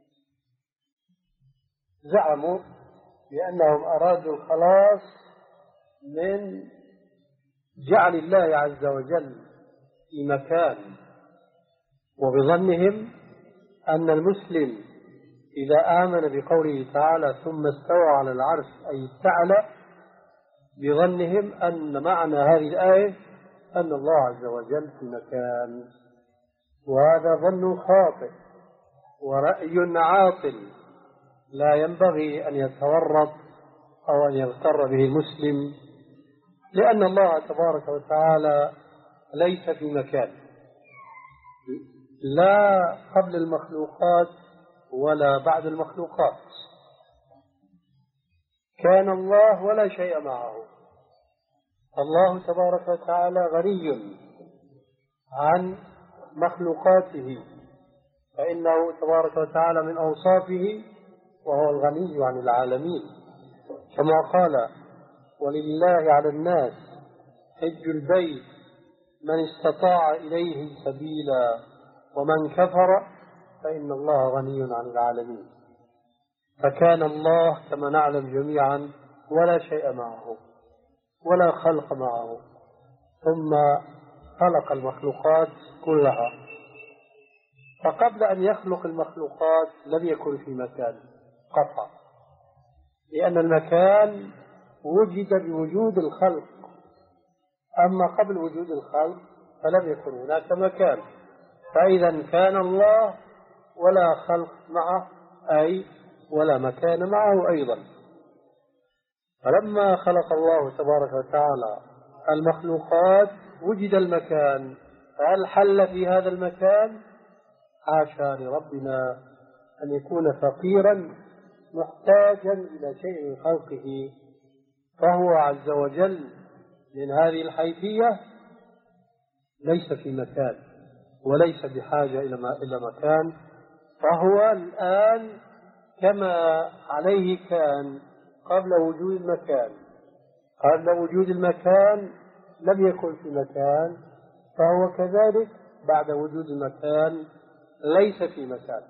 زعموا بأنهم أرادوا الخلاص من جعل الله عز وجل في مكان، وبظنهم أن المسلم إذا آمن بقوله تعالى ثم استوى على العرش أي استعلى، بظنهم أن معنى هذه الآية أن الله عز وجل في مكان، وهذا ظن خاطئ ورأي عاطل لا ينبغي أن يتورط أو أن يغتر به المسلم، لأن الله تبارك وتعالى ليس في مكان، لا قبل المخلوقات ولا بعد المخلوقات. كان الله ولا شيء معه. الله تبارك وتعالى غني عن مخلوقاته، فإنه تبارك وتعالى من أوصافه وهو الغني عن العالمين، كما قال ولله على الناس حج البيت من استطاع إليه سبيلا ومن كفر فإن الله غني عن العالمين. فكان الله كما نعلم جميعا ولا شيء معه ولا خلق معه، ثم خلق المخلوقات كلها. فقبل أن يخلق المخلوقات لم يكن في مكان قطع، لأن المكان وجد بوجود الخلق، أما قبل وجود الخلق فلم يكن هناك مكان. فإذا كان الله ولا خلق معه أي ولا مكان معه أيضا. فلما خلق الله تبارك وتعالى المخلوقات وجد المكان، فهل حل في هذا المكان؟ حاشا لربنا أن يكون فقيرا محتاجا إلى شيء من خلقه، فهو عز وجل من هذه الحيثية ليس في مكان وليس بحاجة إلى مكان، فهو الآن كما عليه كان قبل وجود المكان. قبل وجود المكان لم يكن في مكان، فهو كذلك بعد وجود المكان ليس في مكان.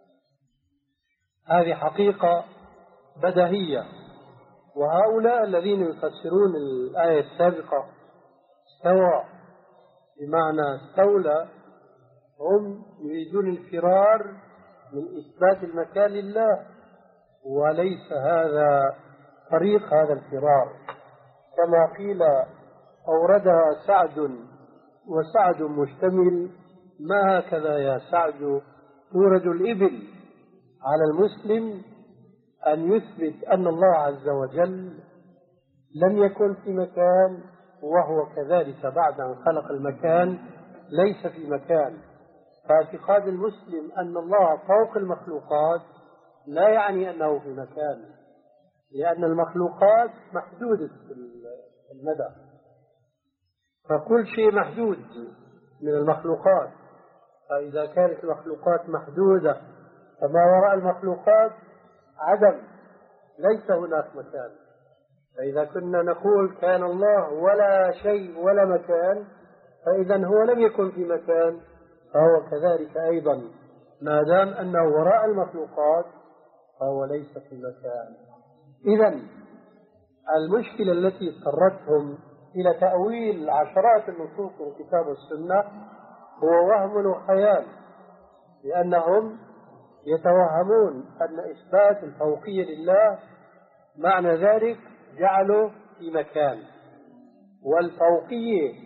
هذه حقيقة بديهية. وهؤلاء الذين يفسرون الآية السابقة استوى بمعنى استولى هم يريدون الفرار من إثبات المكان لله، وليس هذا طريق هذا الفرار، كما قيل أوردها سعد وسعد مشتمل، ما هكذا يا سعد تورد الإبل على المسلم أن يثبت أن الله عز وجل لم يكن في مكان، وهو كذلك بعد أن خلق المكان ليس في مكان. فاعتقاد المسلم أن الله فوق المخلوقات لا يعني أنه في مكان، لأن المخلوقات محدودة المدى، فكل شيء محدود من المخلوقات. فإذا كانت المخلوقات محدودة فما وراء المخلوقات عدم، ليس هناك مكان. فإذا كنا نقول كان الله ولا شيء ولا مكان، فإذا هو لم يكن في مكان، فهو كذلك أيضا ما دام أنه وراء المخلوقات فهو ليس في مكان. إذن المشكلة التي اضطرتهم إلى تأويل عشرات النصوص من الكتاب والسنة هو وهم وخيال، لأنهم يتوهمون أن إثبات الفوقية لله معنى ذلك جعله في مكان، والفوقية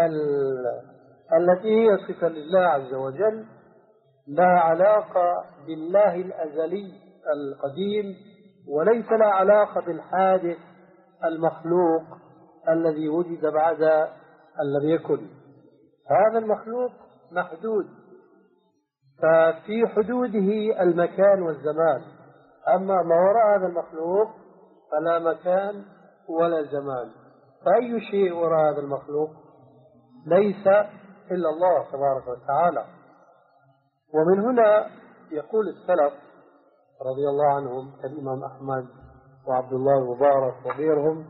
التي هي صفة لله عز وجل لها علاقة بالله الأزلي القديم، وليس لها علاقة بالحادث المخلوق الذي وجد بعد أن لم يكن. هذا المخلوق محدود، ففي حدوده المكان والزمان، أما ما وراء هذا المخلوق فلا مكان ولا زمان. فأي شيء وراء هذا المخلوق؟ ليس إلا الله تبارك وتعالى. ومن هنا يقول السلف رضي الله عنهم كالإمام أحمد وعبد الله المبارك وغيرهم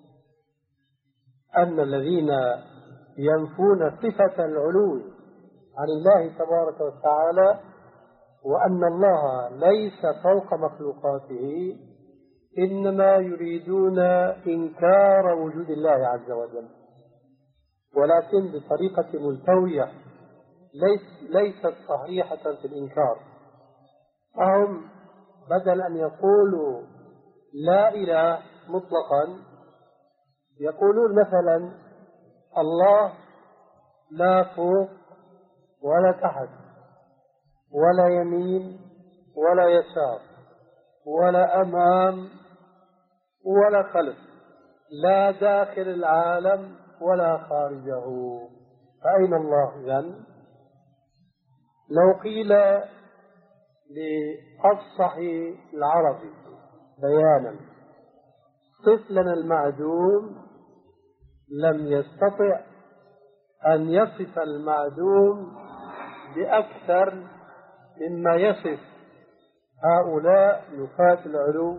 أن الذين ينفون صفة العلو عن الله تبارك وتعالى وأن الله ليس فوق مخلوقاته إنما يريدون إنكار وجود الله عز وجل، ولكن بطريقة ملتوية ليس ليست صحيحة في الإنكار. فهم بدل أن يقولوا لا إله مطلقا يقولون مثلا الله لا فوق ولا تحت ولا يمين ولا يسار ولا أمام ولا خلف، لا داخل العالم ولا خارجه. فأين الله إذن؟ لو قيل لأفصح العربي بيانا صف لنا المعدوم، لم يستطع أن يصف المعدوم بأكثر مما يصف هؤلاء نفاة العلو.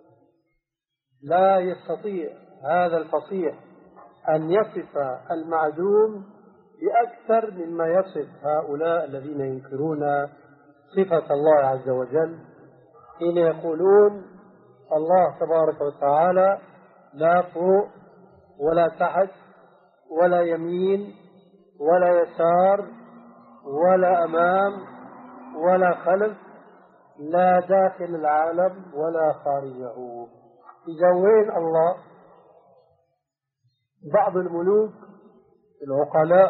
لا يستطيع هذا الفصيح أن يصف المعدوم بأكثر مما يصف هؤلاء الذين ينكرون صفة الله عز وجل، حين يقولون الله تبارك وتعالى لا فوق ولا تحت ولا يمين ولا يسار ولا أمام ولا خلف، لا داخل العالم ولا خارجه. إذا وين الله؟ بعض الملوك العقلاء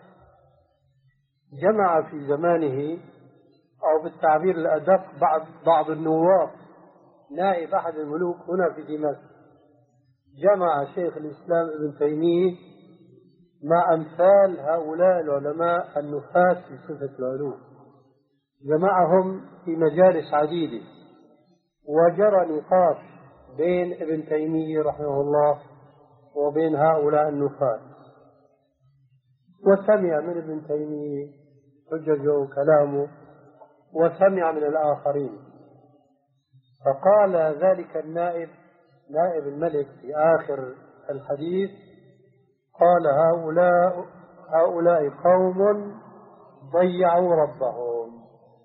جمع في زمانه، أو بالتعبير الأدق بعض بعض النواب، نائب أحد الملوك هنا في دمشق، جمع شيخ الإسلام ابن تيمية مع أمثال هؤلاء العلماء النفاة في صفة العلو، جمعهم في مجالس عديدة، وجرى نقاش بين ابن تيمية رحمه الله وبين هؤلاء النفاة، وسمع من ابن تيمية حججه وكلامه وسمع من الآخرين. فقال ذلك النائب نائب الملك في آخر الحديث، قال هؤلاء هؤلاء قوم ضيعوا ربهم.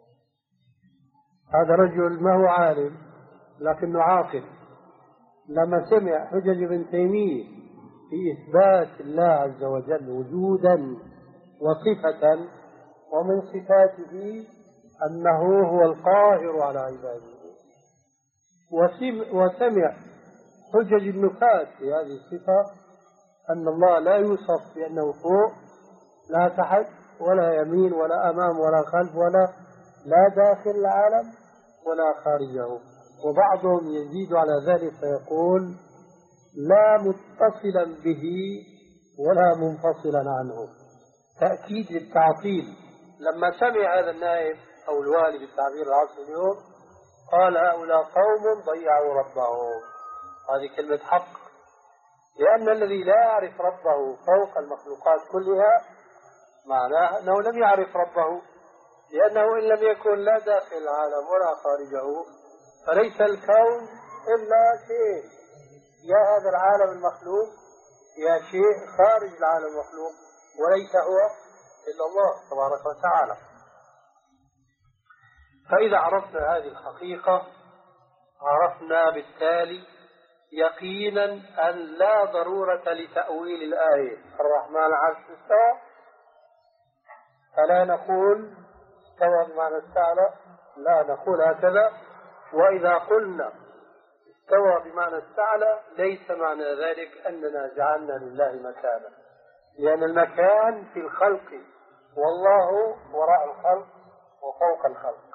هذا رجل ما هو عالم لكنه عاقل، لما سمع حجج ابن تيمية في إثبات الله عز وجل وجودا وصفة، ومن صفاته أنه هو القاهر على عباده، وسمع حجج النفاة في هذه الصفة أن الله لا يوصف بأنه فوق لا تحت ولا يمين ولا أمام ولا خلف ولا لا داخل العالم ولا خارجه. وبعضهم يزيد على ذلك فيقول لا متصلا به ولا منفصلا عنه، تأكيد للتعطيل لما سمع هذا النائب أو الوالي بالتعبير العصري اليوم قال هؤلاء قوم ضيعوا ربهم. هذه كلمة حق، لأن الذي لا يعرف ربه فوق المخلوقات كلها معناه أنه لم يعرف ربه، لأنه إن لم يكن لا داخل العالم ولا خارجه فليس الكون إلا شيء، يا هذا العالم المخلوق يا شيء خارج العالم المخلوق، وليس هو إلا الله تبارك وتعالى. فإذا عرفنا هذه الحقيقة عرفنا بالتالي يقينا أن لا ضرورة لتأويل الآية الرحمن على العرش استوى، فلا نقول استوى بمعنى استعلى، لا نقول هكذا. وإذا قلنا استوى بمعنى استعلى ليس معنى ذلك أننا جعلنا لله مكانا، لأن المكان في الخلق والله وراء الخلق وفوق الخلق.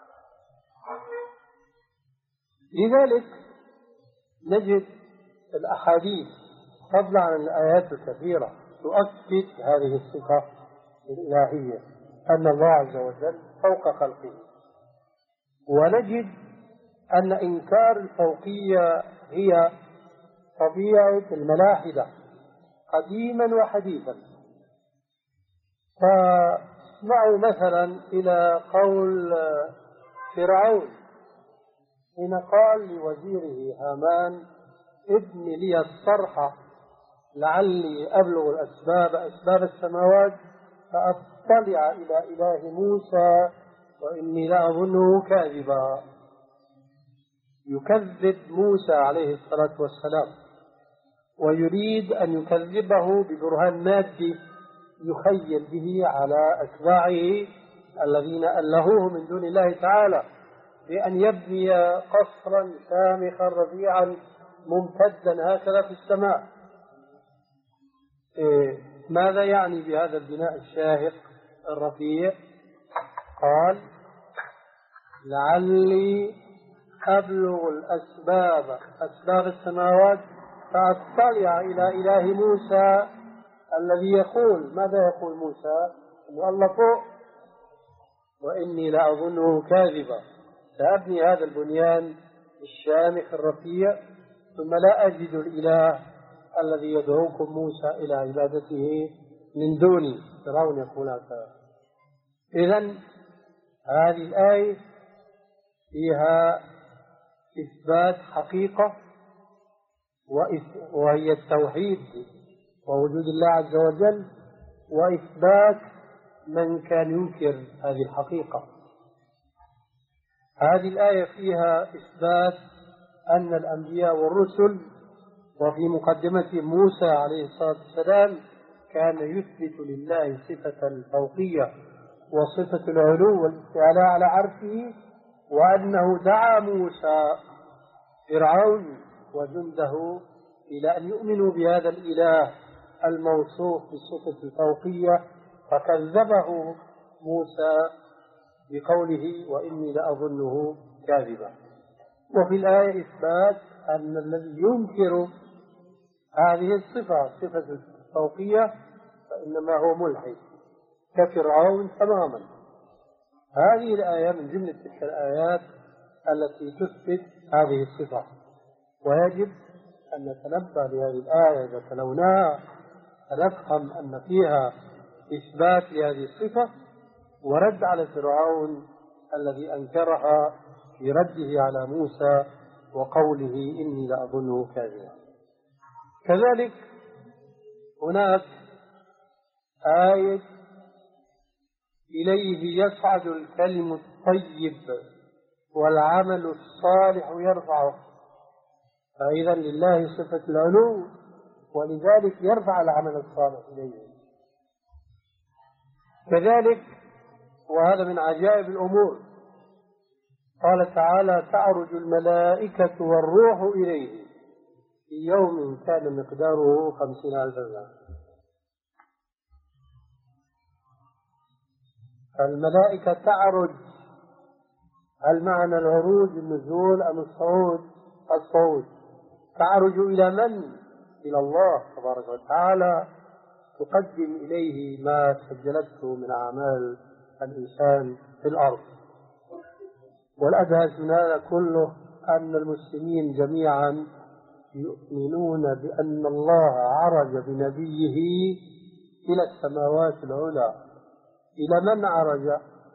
لذلك نجد الأحاديث فضلا عن الآيات الكثيرة تؤكد هذه الصفة الإلهية أن الله عز وجل فوق خلقه. ونجد أن إنكار الفوقية هي طبيعة الملاحدة قديما وحديثا. فاسمعوا مثلا إلى قول فرعون حين قال لوزيره هامان ابن لي الصرح لعلي أبلغ الأسباب أسباب السماوات فأطلع إلى إله موسى وإني لأظنه كاذبا. يكذب موسى عليه الصلاة والسلام ويريد أن يكذبه ببرهان مادي يخيل به على أتباعه الذين ألهوه من دون الله تعالى بأن يبني قصرا شامخا رفيعا ممتدا هكذا في السماء. إيه ماذا يعني بهذا البناء الشاهق الرفيع؟ قال لعلي أبلغ الأسباب أسباب السماوات فأطلع إلى إله موسى الذي يقول ماذا يقول موسى؟ أن الله فوق وإني لأظنه كاذبا، سأبني هذا البنيان الشامخ الرفيع ثم لا أجد الإله الذي يدعوكم موسى إلى عبادته من دوني. فرعون يقول هكذا. إذن هذه الآية فيها إثبات حقيقة وهي التوحيد ووجود الله عز وجل، وإثبات من كان ينكر هذه الحقيقة. هذه الآية فيها إثبات أن الأنبياء والرسل وفي مقدمة موسى عليه الصلاة والسلام كان يثبت لله صفة الفوقية وصفة العلو والاستعلاء على عرشه، وأنه دعا موسى فرعون وجنده إلى أن يؤمنوا بهذا الإله الموصوف بالصفة الفوقية، فكذبه موسى بقوله وإني لأظنه كاذبا. وفي الآية إثبات أن الذي ينكر هذه الصفة صفة الفوقية فإنما هو ملحد كفرعون تماما. هذه الآية من جملة تلك الآيات التي تثبت هذه الصفة، ويجب أن نتنبه لهذه الآية إذا تلوناها فنفهم أن فيها إثبات لهذه الصفة ورد على فرعون الذي أنكرها في رده على موسى وقوله إني لأظنه كاذبا. كذلك هناك آية إليه يصعد الكلم الطيب والعمل الصالح يرفعه، فإذا لله صفة العلو ولذلك يرفع العمل الصالح إليه. كذلك وهذا من عجائب الأمور قال تعالى تعرج الملائكة والروح إليه في يوم كان مقداره خمسين ألف سنة. الملائكة تعرج، هل معنى العروج النزول أم الصعود؟ الصعود. تعرج إلى من؟ إلى الله تبارك وتعالى، تقدم إليه ما سجلته من أعمال الإنسان في الأرض. والأدهش من هذا كله أن المسلمين جميعا يؤمنون بأن الله عرج بنبيه إلى السماوات العلى. إلى من عرج؟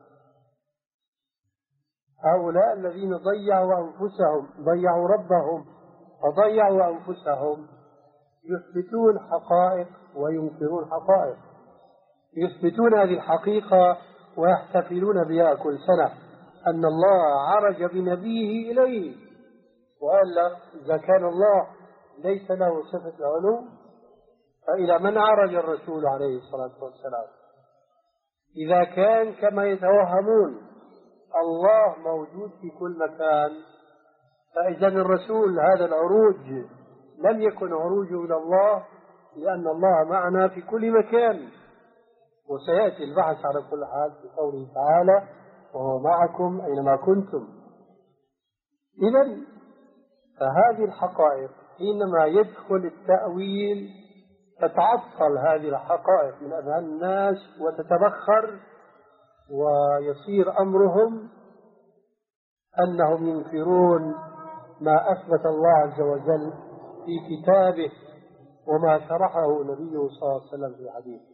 هؤلاء الذين ضيعوا أنفسهم، ضيعوا ربهم وضيعوا أنفسهم، يثبتون حقائق وينكرون حقائق. يثبتون هذه الحقيقة ويحتفلون بها كل سنة، أن الله عرج بنبيه إليه. وإلا إذا كان الله ليس له صفة العلو فإلى من عرج الرسول عليه الصلاة والسلام؟ إذا كان كما يتوهمون الله موجود في كل مكان، فإذا الرسول هذا العروج لم يكن عروجه إلى الله، لأن الله معنا في كل مكان. وسيأتي البحث على كل حال في قوله تعالى: وهو معكم أينما كنتم. إذن فهذه الحقائق حينما يدخل التأويل تتعطل هذه الحقائق من أذهان الناس وتتبخر، ويصير أمرهم أنهم ينكرون ما أثبت الله عز وجل في كتابه وما شرحه نبيه صلى الله عليه وسلم في حديثه.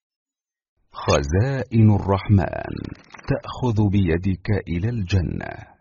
خزائن الرحمن تأخذ بيدك إلى الجنة.